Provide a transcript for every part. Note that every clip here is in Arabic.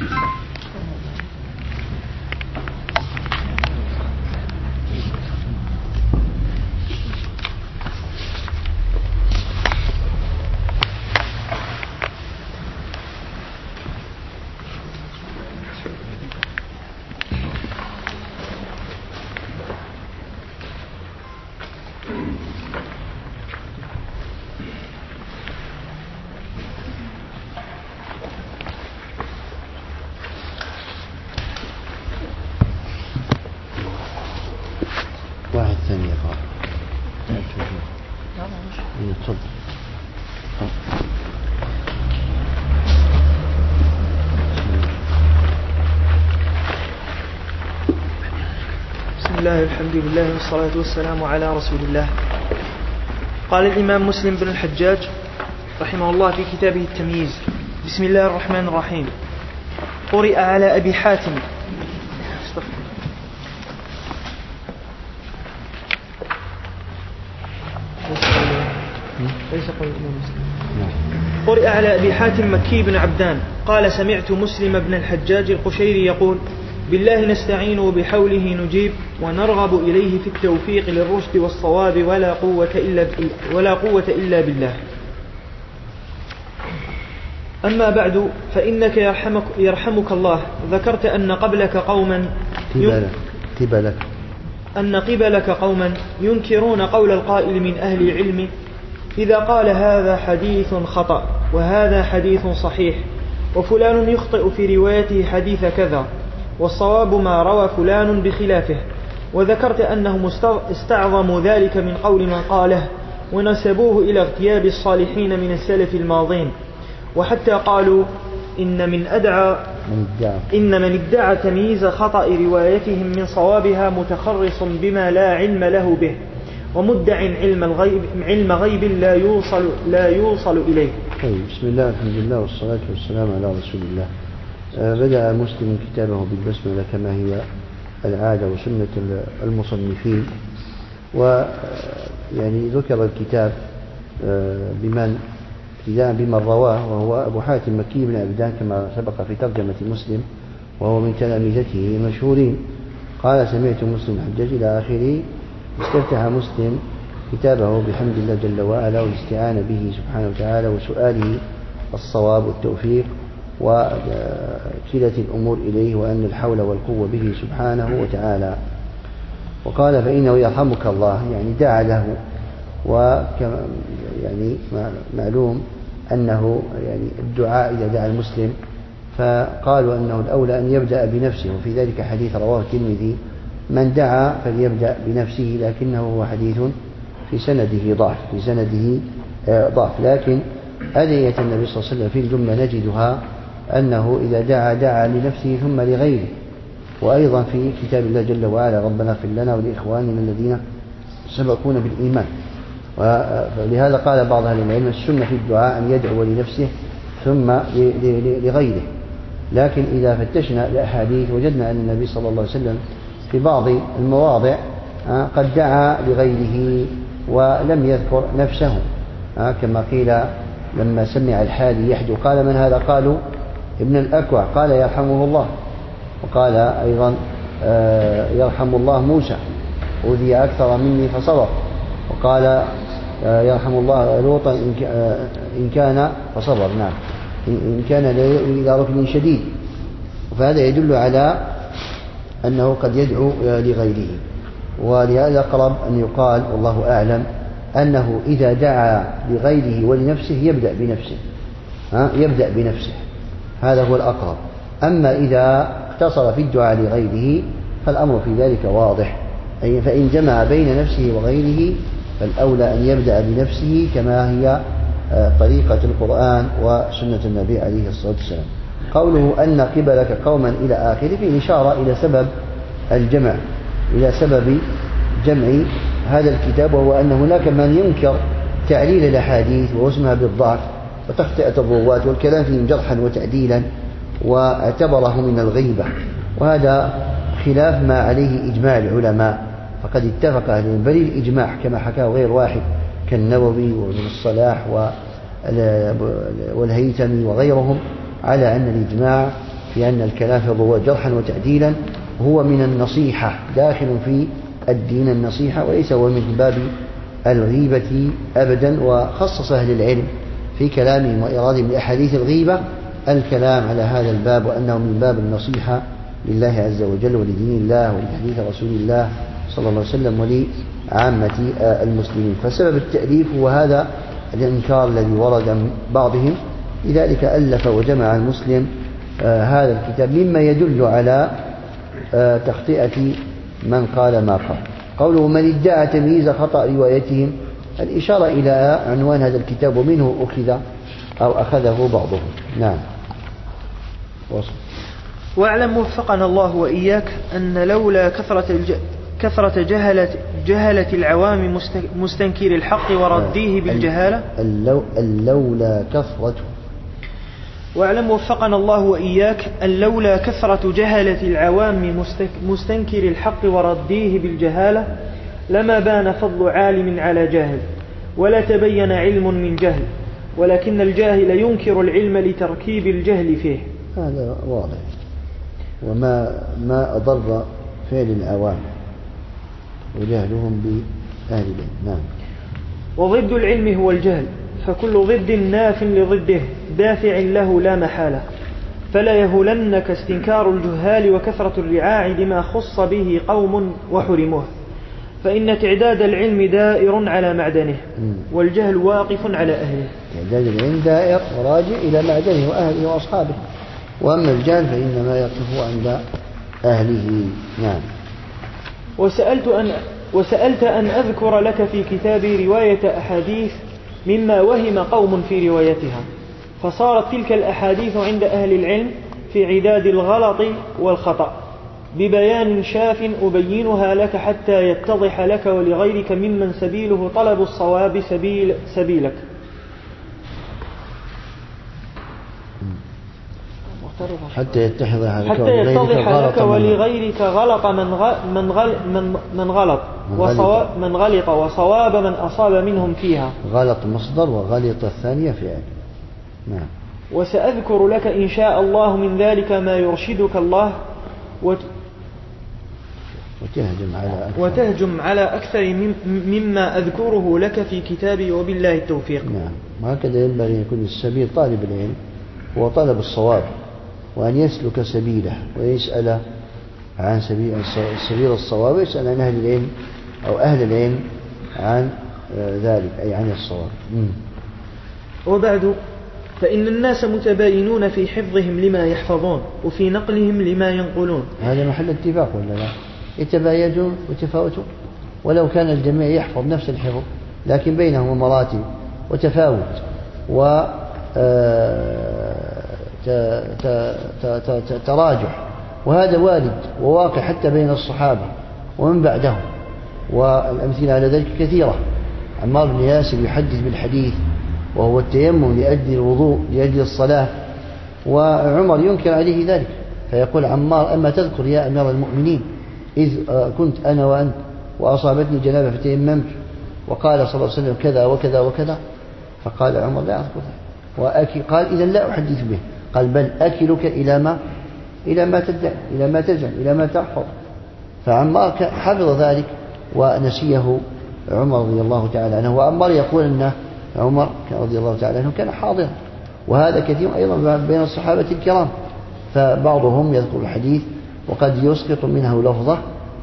واحد ثاني يقرأ. تفضل. بسم الله الحمد لله والصلاة والسلام على رسول الله. قال الإمام مسلم بن الحجاج رحمه الله في كتابه التمييز: بسم الله الرحمن الرحيم. قرئ على أبي حاتم قرئ على أبي حاتم مكي بن عبدان قال: سمعت مسلم بن الحجاج القشيري يقول: بالله نستعين وبحوله نجيب ونرغب إليه في التوفيق للرشد والصواب ولا قوة إلا بالله. أما بعد، فإنك يرحمك الله ذكرت أن قبلك قوما ينكرون قول القائل من أهل العلم إذا قال هذا حديث خطأ وهذا حديث صحيح، وفلان يخطئ في روايته حديث كذا، والصواب ما روى فلان بخلافه. وذكرت أنهم استعظموا ذلك من قول من قاله ونسبوه إلى اغتياب الصالحين من السلف الماضين، وحتى قالوا إن من ادعى تمييز خطأ روايتهم من صوابها متخرص بما لا علم له به، ومدع علم غيب لا يوصل إليه. طيب، بسم الله الحمد لله والصلاة والسلام على رسول الله. بدأ مسلم كتابه بالبسملة كما هي العادة وسنة المصنفين، ويعني ذكر الكتاب بمن رواه، وهو أبو حاتم مكي بن عبدان كما سبق في ترجمة مسلم، وهو من تلامذته المشهورين. قال: سمعت مسلم الحجاج إلى آخره. استفتح مسلم كتابه بحمد الله جل وعلا والاستعانة به سبحانه وتعالى وسؤاله الصواب والتوفيق وكلة الأمور إليه، وأن الحول والقوة به سبحانه وتعالى. وقال: فإنه يرحمك الله، يعني دعا له. وكما يعني معلوم أنه يعني الدعاء إذا دعا المسلم، فقالوا أنه الأولى أن يبدأ بنفسه، وفي ذلك حديث رواه الترمذي: من دعا فليبدأ بنفسه، لكنه هو حديث في سنده ضعف. لكن أدعية النبي صلى الله عليه وسلم في الجملة نجدها أنه إذا دعا لنفسه ثم لغيره. وأيضا في كتاب الله جل وعلا: ربنا اغفر لنا ولإخواننا الذين سبقونا بالإيمان. ولهذا قال بعض أهل العلم: السنة في الدعاء أن يدعو لنفسه ثم لغيره. لكن إذا فتشنا الأحاديث وجدنا أن النبي صلى الله عليه وسلم في بعض المواضع قد دعا لغيره ولم يذكر نفسه، كما قيل لما سمع الحالي يحدو قال: من هذا؟ قالوا: ابن الأكوع. قال: يرحمه الله. وقال أيضا: يرحم الله موسى، أوذي أكثر مني فصبر. وقال: يرحم الله لوطا إن كان فصبر، نعم، إن كان إلى ركن شديد. فهذا يدل على أنه قد يدعو لغيره. ولهذا أقرب أن يقال والله أعلم أنه إذا دعا لغيره ولنفسه يبدأ بنفسه، هذا هو الأقرب. أما إذا اقتصر في الدعاء لغيره فالأمر في ذلك واضح، فإن جمع بين نفسه وغيره فالأولى أن يبدأ بنفسه، كما هي طريقة القرآن وسنة النبي عليه الصلاة والسلام. قوله أن قبلك قوما إلى آخره فيه إشارة إلى سبب الجمع، إلى سبب جمع هذا الكتاب، وهو أن هناك من ينكر تعليل الأحاديث ووسمها بالضعف وتخطئة الرواة والكلام فيهم جرحا وتعديلا، واعتبره من الغيبة، وهذا خلاف ما عليه إجماع العلماء. فقد اتفق أهل العلم، بل الإجماع كما حكاه غير واحد كالنووي وابن الصلاح والهيثمي وغيرهم، على أن الإجماع في أن الكلام هو جرحا وتعديلا هو من النصيحة، داخل في الدين النصيحة، وليس هو من باب الغيبة أبدا. وخصص أهل العلم في كلامهم وإرادهم لأحاديث الغيبة الكلام على هذا الباب، وأنه من باب النصيحة لله عز وجل ولدين الله ولحديث رسول الله صلى الله عليه وسلم ولعامة المسلمين. فسبب التأليف هو هذا الإنكار الذي ورد من بعضهم، لذلك ألف وجمع المسلم هذا الكتاب مما يدل على تخطئة من قال ما قال. قوله من ادعى تمييز خطأ روايتهم، الإشارة إلى عنوان هذا الكتاب ومنه أخذ أو أخذه بعضهم. نعم. وصل. واعلم وفقنا الله وإياك أن لولا كثرة جهلة العوام مستنكر الحق ورديه بالجهالة لولا كثرة. واعلم وفقنا الله وإياك أن لولا كثرة جهلة العوام مستنكر الحق ورديه بالجهالة لما بان فضل عالم على جاهل، ولا تبين علم من جهل، ولكن الجاهل ينكر العلم لتركيب الجهل فيه. هذا واضح. وما أضر فعل العوام وجهلهم بأهل العلم. نعم. وضد العلم هو الجهل، فكل ضد ناف لضده دافع له لا محالة، فلا يهولنك استنكار الجهال وكثرة الرعاع لما خص به قوم وحرموه، فإن تعداد العلم دائر على معدنه، والجهل واقف على أهله. تعداد العلم دائر وراجع إلى معدنه وأهله وأصحابه، وأما الجهل فإنما يقف عند أهله. نعم. وسألت أن أذكر لك في كتابي رواية أحاديث مما وهم قوم في روايتها، فصارت تلك الأحاديث عند أهل العلم في عداد الغلط والخطأ ببيان شاف أبينها لك حتى يتضح لك ولغيرك ممن سبيله طلب الصواب سبيلك. حتى يتضح لك ولغيرك غلط من غلط وصواب من أصاب منهم فيها. غلط مصدر وغلط الثانية فعل. نعم. وسأذكر لك إن شاء الله من ذلك ما يرشدك الله وتهجم على أكثر مما أذكره لك في كتابي، وبالله التوفيق. نعم. وهكذا ينبغي أن يكون السبيل طالب العلم هو طلب الصواب، وأن يسلك سبيله ويسأل عن سبيل الصواب، ويسأل عن أهل العلم أو أهل العلم عن ذلك، أي عن الصواب. وبعد، فإن الناس متباينون في حفظهم لما يحفظون وفي نقلهم لما ينقلون. هذا محل اتفاق ولا لا؟ يتباينون وتفاوتون، ولو كان الجميع يحفظ نفس الحفظ، لكن بينهم مراتب وتفاوت تراجح، وهذا وارد وواقع حتى بين الصحابة ومن بعدهم، والأمثلة على ذلك كثيرة. عمار بن ياسر يحدث بالحديث وهو التيمم لأجل الوضوء لأجل الصلاة، وعمر ينكر عليه ذلك، فيقول عمار: أما تذكر يا أمير المؤمنين إذ كنت أنا وأنت وأصابتني جنابة فتيممت وقال صلى الله عليه وسلم كذا وكذا وكذا؟ فقال عمر: لا أذكر ذلك. قال: إذن لا أحدث به. قال: بل أكلك إلى ما تدعي، إلى ما تجعل، إلى ما تحفظ. فعمار حفظ ذلك ونسيه عمر رضي الله تعالى عنه. وعمار يقول أن عمر رضي الله تعالى عنه كان حاضرا، وهذا كثير أيضا بين الصحابة الكرام، فبعضهم يذكر الحديث وقد يسقط منه لفظة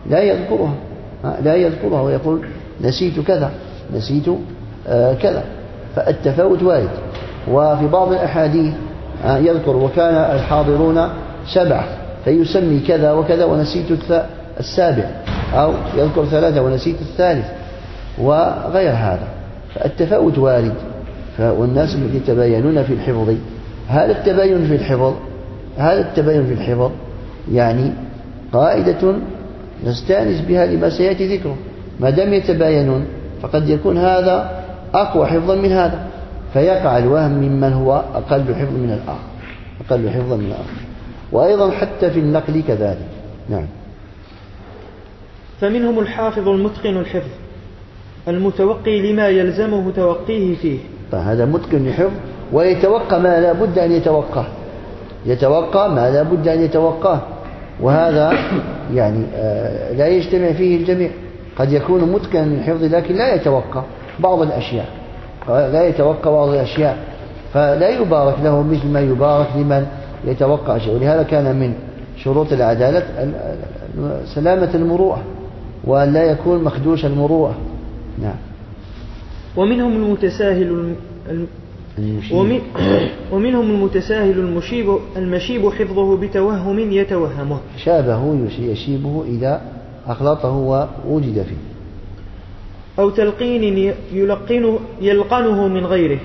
لا يذكرها ويقول: نسيت كذا، نسيت كذا. فالتفاوت وارد. وفي بعض الأحاديث يذكر: وكان الحاضرون 7 فيسمي كذا وكذا ونسيت السابع، أو يذكر 3 ونسيت الثالث، وغير هذا. فالتفاوت وارد. والناس يتباينون في الحفظ. هذا التباين في الحفظ يعني قاعدة نستأنس بها لما سيأتي ذكره. ما دام يتباينون فقد يكون هذا أقوى حفظا من هذا، فيقع الوهم ممن هو أقل حفظا من الآخر. وأيضا حتى في النقل كذلك. نعم. فمنهم الحافظ المتقن الحفظ المتوقي لما يلزمه توقيه فيه. فهذا متقن الحفظ ويتوقع ما لا بد أن يتوقع، يتوقى ما لا بد أن يتوقاه، وهذا يعني لا يجتمع فيه الجميع. قد يكون متقنا للحفظ لكن لا يتوقى بعض الأشياء، فلا يبارك له مثل ما يبارك لمن يتوقع شيء. ولهذا كان من شروط العدالة سلامة المروءة، وأن لا يكون مخدوش المروءة. نعم. ومنهم المتساهل المشيب حفظه بتوهم يتوهمه، شابه يشيبه إذا أخلطه ووجد فيه، أو تلقين يلقنه من غيره،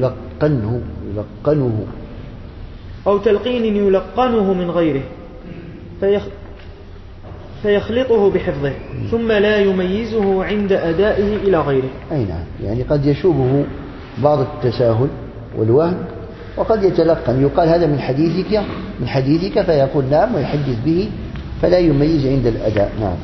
أو تلقين يلقنه من غيره فيخلطه بحفظه ثم لا يميزه عند أدائه إلى غيره. أي نعم، يعني قد يشوبه بعض التساهل والوهم، وقد يتلقن يقال هذا من حديثك فيقول نعم ويحدث به فلا يميز عند الأداء. نعم.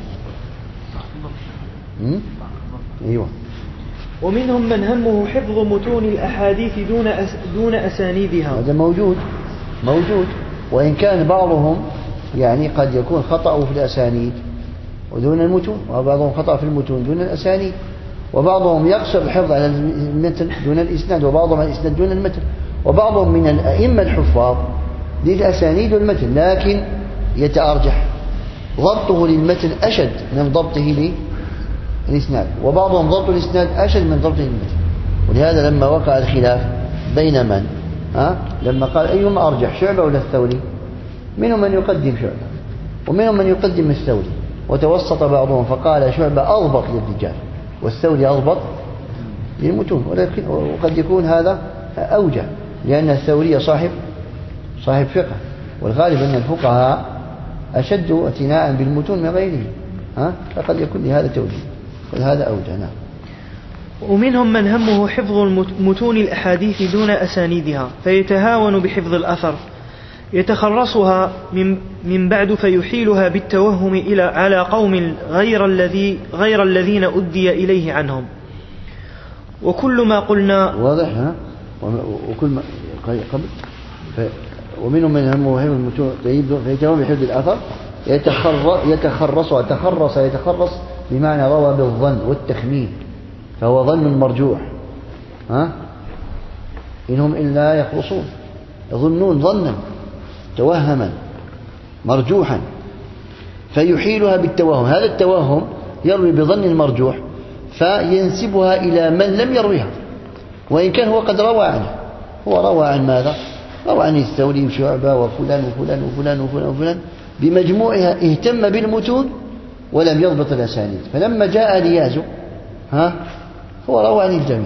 أيوة. ومنهم من همه حفظ متون الأحاديث دون أسانيدها، هذا موجود، وإن كان بعضهم يعني قد يكون خطأه في الأسانيد ودون المتون، وبعضهم خطأ في المتون دون الأسانيد، وبعضهم يقصر الحفظ على المتن دون الإسناد، وبعضهم على الإسناد دون المتن، وبعضهم من الأئمة الحفاظ للأسانيد والمتن لكن يتأرجح ضبطه للمتن أشد من ضبطه للإسناد، وبعضهم ضبط الإسناد أشد من ضبطه للمتن. ولهذا لما وقع الخلاف بين من لما قال أيهما أرجح شعبة ولا الثوري، منهم من يقدم شعبة ومنهم من يقدم الثوري، وتوسط بعضهم فقال شعبة أضبط للرجال والثوري أضبط للمتون، ولكن وقد يكون هذا أوجه لأن الثوري صاحب فقه، والغالب أن الفقهاء أشد اعتناء بالمتون من غيره، فقد يكون لهذا توجيه وهذا أوجه. نعم. ومنهم من همه حفظ متون الأحاديث دون أسانيدها فيتهاون بحفظ الأثر يتخرصها من بعد فيحيلها بالتوهم على قوم غير الذين أدي إليه عنهم. وكل ما قلنا واضح. وكل ما قبل ومنهم من همه حفظ المتون فيتهاون بحفظ الأثر يتخرص بمعنى روى بالظن والتخمين، فهو ظن مرجوح، إنهم إلا يخرصون، يظنون ظنا توهما مرجوحا فيحيلها بالتوهم. هذا التوهم يروي بظن المرجوح فينسبها إلى من لم يرويها، وإن كان هو قد روى عنه. هو روى عن ماذا؟ روى عن الثوري وشعبة وفلان وفلان وفلان وفلان وفلان، بمجموعها اهتم بالمتون ولم يضبط الأسانيد، فلما جاء ليازو هو روى عن الجميع،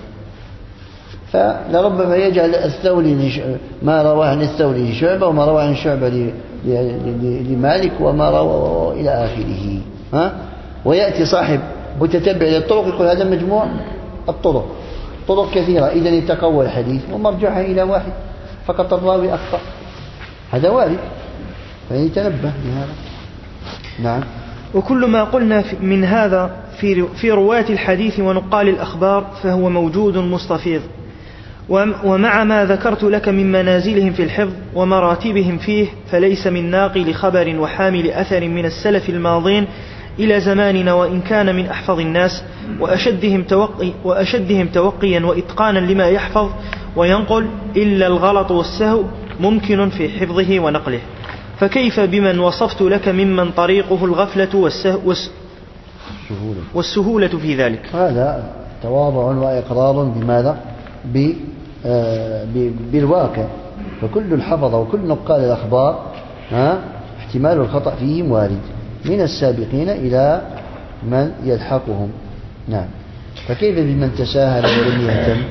فلربما يجعل الثوري ما روى عن الثوري لشعبة وما روى عن شعبة لمالك وما روى إلى آخره، ويأتي صاحب متتبع للطرق يقول هذا مجموع الطرق، طرق كثيرة إذن يتقوى الحديث ومرجعها إلى واحد فقط الراوي أخطأ، هذا وارد، فيتنبه لهذا. نعم. وكل ما قلنا من هذا في رواة الحديث ونقال الأخبار فهو موجود مستفيض، ومع ما ذكرت لك من منازلهم في الحفظ ومراتبهم فيه فليس من ناقل خبر وحامل أثر من السلف الماضين إلى زماننا، وإن كان من أحفظ الناس وأشدهم توقيا وإتقانا لما يحفظ وينقل، إلا الغلط والسهو ممكن في حفظه ونقله، فكيف بمن وصفت لك ممن طريقه الغفلة والسهولة في ذلك. هذا تواضع وإقرار بماذا؟ بالواقع، فكل الحفظ وكل نقال الأخبار احتمال الخطأ فيهم وارد من السابقين إلى من يلحقهم. نعم. فكيف بمن تساهل ولم يهتم؟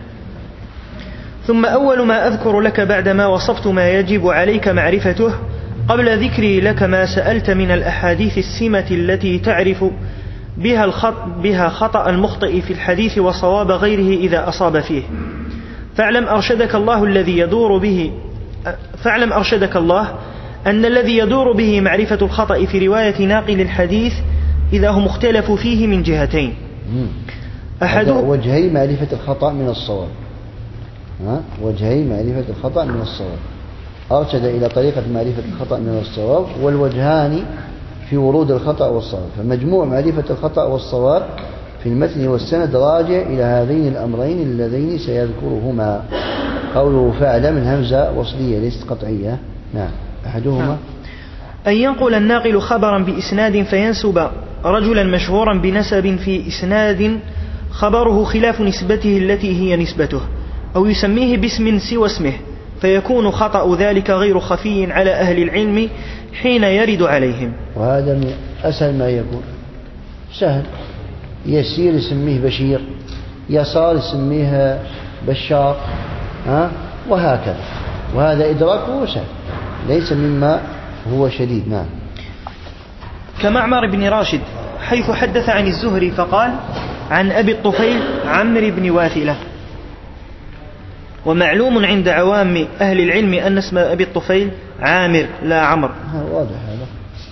ثم أول ما أذكر لك بعدما وصفت ما يجب عليك معرفته قبل ذكري لك ما سألت من الأحاديث السمة التي تعرف بها خطأ المخطئ في الحديث وصواب غيره إذا أصاب فيه، فاعلم أرشدك الله أن الذي يدور به معرفة الخطأ في رواية ناقل الحديث إذا هم اختلفوا فيه من جهتين. وجهي معرفة الخطأ من الصواب، وجهي معرفة الخطأ من الصواب. أرشد إلى طريقة معرفة الخطأ من الصواب، والوجهان في ورود الخطأ والصواب. فمجموع معرفة الخطأ والصواب في المتن والسند راجع إلى هذين الأمرين اللذين سيذكرهما. قوله فاعلم الهمزة وصلية ليست قطعية. نعم. أحدهما أن ينقل الناقل خبرا بإسناد فينسب رجلا مشهورا بنسب في إسناد خبره خلاف نسبته التي هي نسبته، أو يسميه باسم سوى اسمه، فيكون خطأ ذلك غير خفي على أهل العلم حين يرد عليهم. وهذا من أسهل ما يكون، سهل، يسير يسميه بشير، يسار يسميه بشار، وهكذا. وهذا إدراكه سهل، ليس مما هو شديد. نعم. كمعمر بن راشد حيث حدث عن الزهري فقال عن أبي الطفيل عمرو بن واثلة. ومعلوم عند عوام أهل العلم أن اسم أبي الطفيل عامر لا عمر. واضح هذا،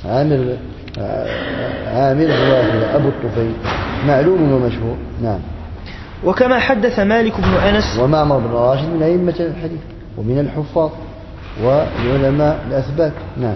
عامر واثلة أبو الطفيل معلوم ومشهور. نعم. وكما حدث مالك بن أنس. ومعمر بن راشد من أئمة الحديث ومن الحفاظ والعلماء الأثبات. نعم.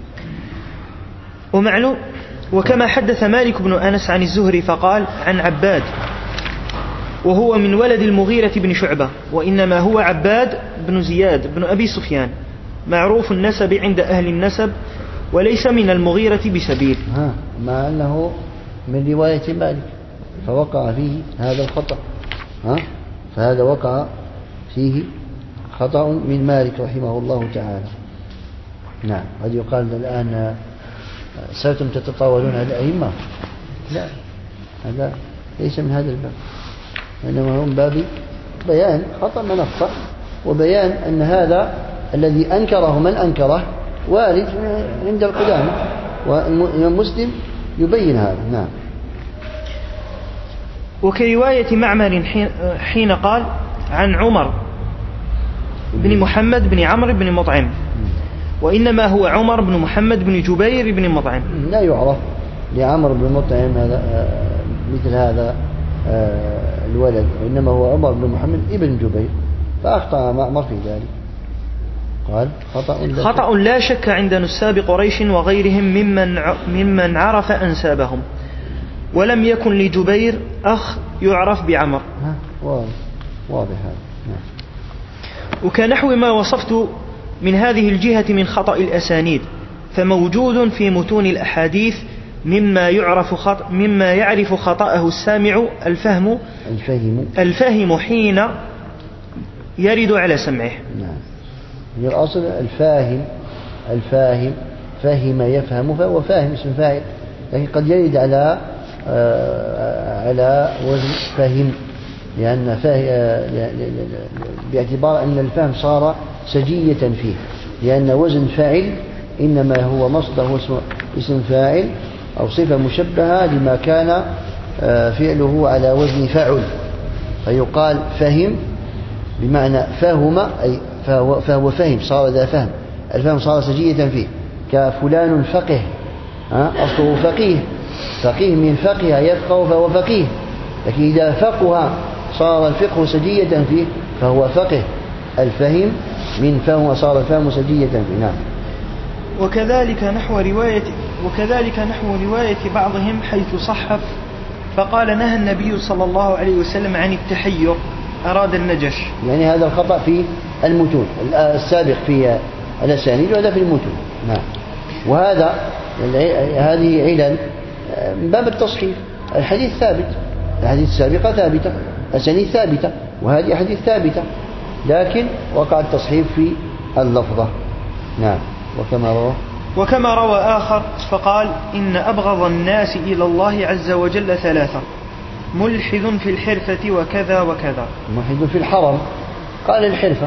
ومعلوم وكما حدث مالك بن أنس عن الزهري فقال عن عباد، وهو من ولد المغيرة بن شعبة، وإنما هو عباد بن زياد بن أبي سفيان، معروف النسب عند أهل النسب، وليس من المغيرة بسبيل. مع أنه من رواية مالك فوقع فيه هذا الخطأ. فهذا وقع فيه خطأ من مالك رحمه الله تعالى. نعم. قد يقال الآن صرتم تتطاولون على الأئمة. لا، هذا ليس من هذا الباب، إنما هو من باب بيان خطأ من أخطأ، وبيان أن هذا الذي أنكره من أنكره وارد عند القدامى، والمسلم يبين هذا. نعم. وكرواية معمر حين قال عن عمر بن محمد بن عمرو بن مطعم، وإنما هو عمر بن محمد بن جبير بن مطعم. لا يعرف لعمر بن مطعم هذا مثل هذا الولد، وإنما هو عمر بن محمد ابن جبير، فأخطأ معمر في ذلك. قال خطأ لا شك عند نساب قريش وغيرهم ممن عرف أنسابهم، ولم يكن لجبير أخ يعرف بعمر. واضح هذا. نعم. وكنحو ما وصفت من هذه الجهة من خطأ الأسانيد، فموجود في متون الأحاديث مما يعرف خطأه السامع الفهم حين يرد على سمعه. نعم. الأصل الفاهم فهم يفهم، فهو فاهم اسم فاعل، لكن قد يرد على وزن فهم، لأن باعتبار أن الفهم صار سجية فيه، لأن وزن فاعل إنما هو مصدر اسم فاعل أو صفة مشبهة لما كان فعله على وزن فاعل، فيقال فهم بمعنى فهم، أي فهو فهم، صار ذا فهم، الفهم صار سجية فيه. كفلان فقه، أصله فقيه من فقه يفقه فهو فقيه، لكن إذا فقه صار الفقه سجية فيه فهو فقه. الفهم من فهم صار الفهم سجية فيه. نعم. وكذلك نحو رواية بعضهم حيث صحف فقال نهى النبي صلى الله عليه وسلم عن التحير، أراد النجش. يعني هذا الخطأ في المتون السابق في الأسانيد، وهذا في المتون. نعم. وهذه علل من باب التصحيف. الحديث ثابت، الحديث السابقة ثابتة، الأسانيد ثابتة، وهذه أحاديث ثابتة، لكن وقع التصحيف في اللفظة. نعم. وكما روى آخر فقال إن أبغض الناس إلى الله عز وجل ثلاثة: ملحد في الحرفة وكذا وكذا. ملحد في الحرم، قال الحرفة،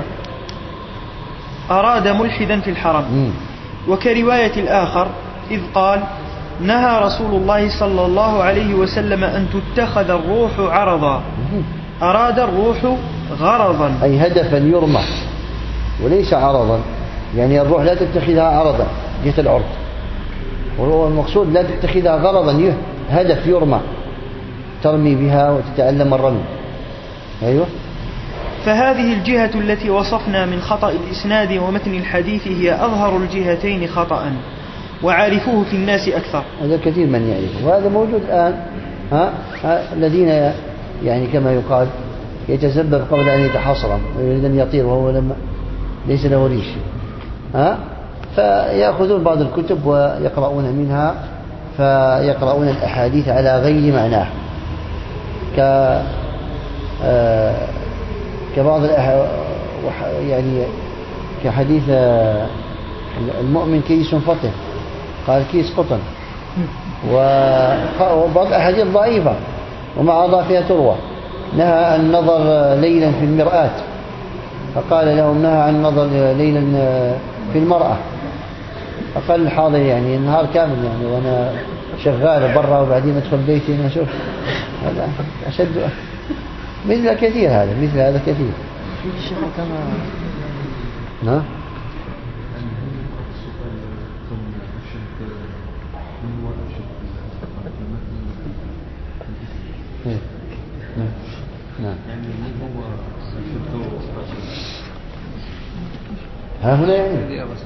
أراد ملحدا في الحرم. وكرواية الآخر إذ قال نهى رسول الله صلى الله عليه وسلم أن تتخذ الروح عرضا، أراد الروح غرضا، أي هدفا يرمى وليس عرضا. يعني الروح لا تتخذها عرضا جهة العرض، وهو المقصود لا تتخذها غرضا، هدف يرمى ترمي بها وتتعلم الرمي. أيوة. فهذه الجهة التي وصفنا من خطأ الإسناد ومتن الحديث هي أظهر الجهتين خطأ، وعارفوه في الناس أكثر. هذا كثير من يعرفه، وهذا موجود الآن. الذين يعني كما يقال يتسبب قبل أن يتحصرم ويريد أن يطير وهو ليس له ريش، فيأخذون بعض الكتب ويقرؤون منها، فيقرؤون الأحاديث على غير معناه، كبعض يعني كحديث المؤمن كيس فطن، قال كيس قطن، وبعض الأحاديث ضعيفة ومع ضعفها تروى. نهى عن النظر ليلا في المرآة، فقال لهم نهى عن النظر ليلا في المرأة، فقال الحاضر يعني النهار كامل يعني وأنا شغال برا وبعدين أدخل بيتي أنا أشوف هذا أشد. مثل كثير هذا، مثل هذا كثير. الشيخ كما نعم. نعم. ها هنا يعني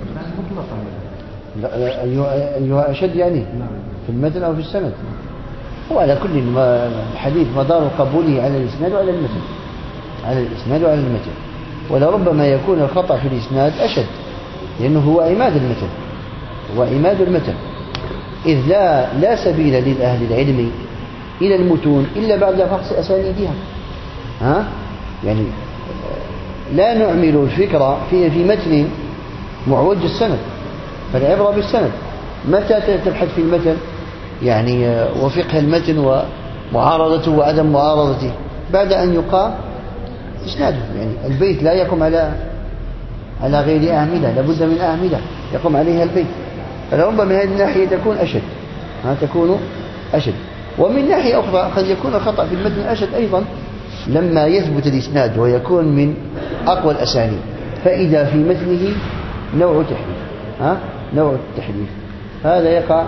أيها أشد يعني في المتن أو في السند. وعلى كل الحديث مدار قبوله على الإسناد وعلى المتن، على الإسناد وعلى المتن. ولربما يكون الخطأ في الإسناد أشد، لأنه هو عماد المتن، هو عماد المتن، إذ لا سبيل للأهل العلم إلى المتون إلا بعد فحص أسانيدها. يعني لا نعمل الفكرة في متن معوج السند، فالعبرة بالسند. متى تبحث في المتن يعني وفقه المتن ومعارضته وعدم معارضته؟ بعد أن يقام إسناده. يعني البيت لا يقوم على غير أعمدة، لابد من أعمدة يقوم عليها البيت. فلربما من هذه الناحية تكون أشد. ومن ناحية أخرى قد يكون الخطأ في المتن أشد أيضا لما يثبت الإسناد ويكون من أقوى الأسانيد، فإذا في متنه نوع تحريف، نوع التحريف هذا يقع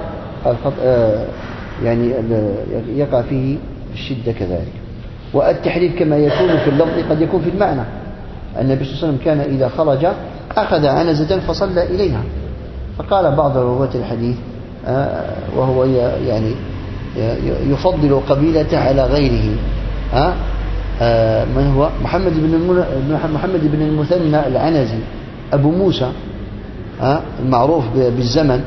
يعني يقع فيه الشدة كذلك. والتحريف كما يكون في اللفظ قد يكون في المعنى. النبي صلى الله عليه وسلم كان إذا خرج أخذ عنزة فصلى إليها، فقال بعض رواة الحديث وهو يعني يفضل قبيلته على غيره، من هو محمد بن المثنى العنزي أبو موسى المعروف بالزمن،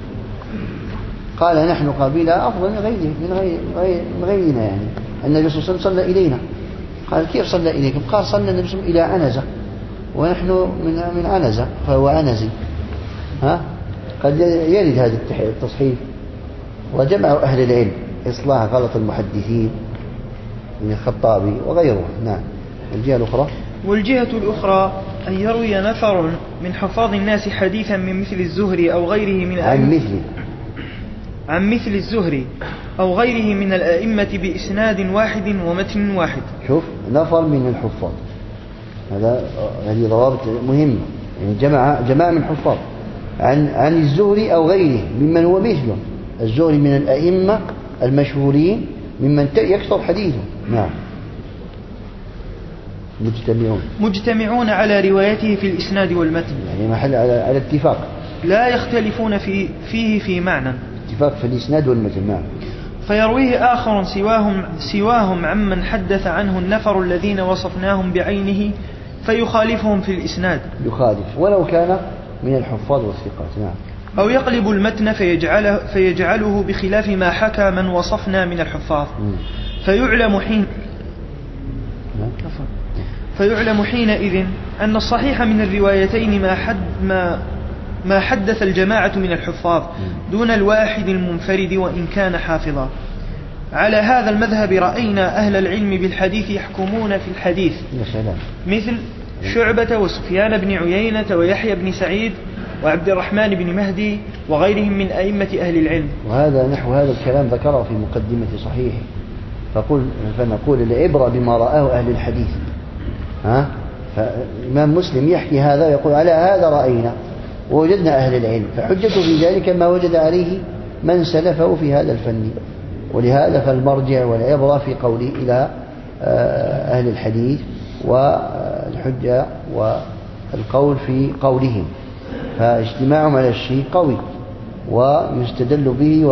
قال نحن قبيلة أفضل من غيرنا. يعني النبي صلى الله عليه وسلم صلى إلينا. قال كيف صلى إليكم؟ قال صلى النبي صلى الله عليه وسلم إلى عنزة ونحن من عنزة فهو عنزي. قد يرد هذا التصحيف. وجمع أهل العلم إصلاح غلط المحدثين من الخطابي وغيره. نعم. الجهة الأخرى، والجهة الأخرى أن يروي نفر من حفاظ الناس حديثا من مثل الزهري أو غيره من عن مثل الزهري أو غيره من الأئمة بإسناد واحد ومتن واحد. شوف، نفر من الحفاظ، هذه ضوابط مهمة. يعني جماعة من الحفاظ عن الزهري أو غيره ممن هو مثله. الزهري من الأئمة المشهورين ممن يكثر حديثه. نعم. مجتمعون على روايته في الإسناد والمتن، يعني محل على اتفاق، لا يختلفون فيه في معنى، اتفاق في الإسناد والمتن. نعم. فيرويه آخر سواهم عمن حدث عنه النفر الذين وصفناهم بعينه فيخالفهم في الإسناد، يخالف ولو كان من الحفاظ والثقات. نعم. أو يقلب المتن فيجعله بخلاف ما حكى من وصفنا من الحفاظ، فيعلم حينئذ أن الصحيح من الروايتين ما حدث الجماعة من الحفاظ دون الواحد المنفرد وإن كان حافظا. على هذا المذهب رأينا أهل العلم بالحديث يحكمون في الحديث مثل شعبة وسفيان بن عيينة ويحيى بن سعيد وعبد الرحمن بن مهدي وغيرهم من أئمة أهل العلم. وهذا نحو هذا الكلام ذكره في مقدمة صحيح. فنقول العبرة بما رآه أهل الحديث. فإمام مسلم يحكي هذا يقول على هذا رأينا ووجدنا أهل العلم، فحجته في ذلك ما وجد عليه من سلفه في هذا الفن. ولهذا فالمرجع والعبرة في قوله إلى أهل الحديث والحجة والقول في قولهم، فاجتماعهم على الشيء قوي ويستدل به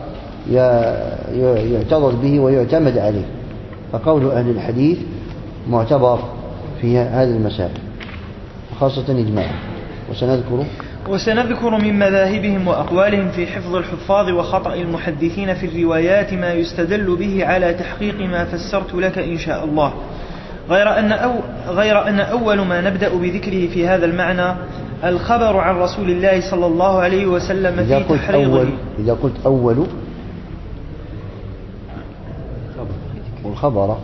ويعتضد به ويعتمد عليه، فقول أهل الحديث معتبر في هذه المسائل خاصة إجماعا. وسنذكر من مذاهبهم وأقوالهم في حفظ الحفاظ وخطأ المحدثين في الروايات ما يستدل به على تحقيق ما فسرت لك إن شاء الله، غير أن أول ما نبدأ بذكره في هذا المعنى الخبر عن رسول الله صلى الله عليه وسلم في تحريضه. إذا قلت أول والخبر،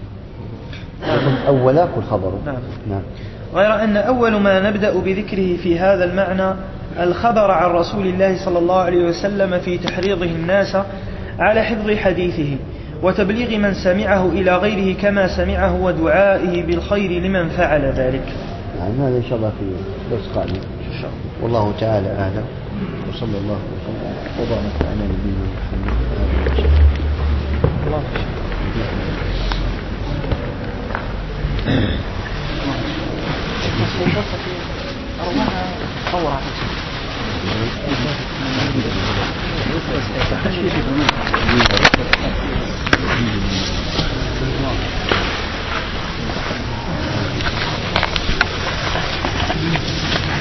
أولا قل خبر. نعم. غير أن أول ما نبدأ بذكره في هذا المعنى الخبر عن رسول الله صلى الله عليه وسلم في تحريضه الناس على حفظ حديثه وتبليغ من سمعه إلى غيره كما سمعه ودعائه بالخير لمن فعل ذلك. نعم، هذا إن شاء الله في درس قادم إن شاء الله، والله تعالى أعلم، وصلى الله وسلم وبارك على نبينا محمد وآله وصحبه.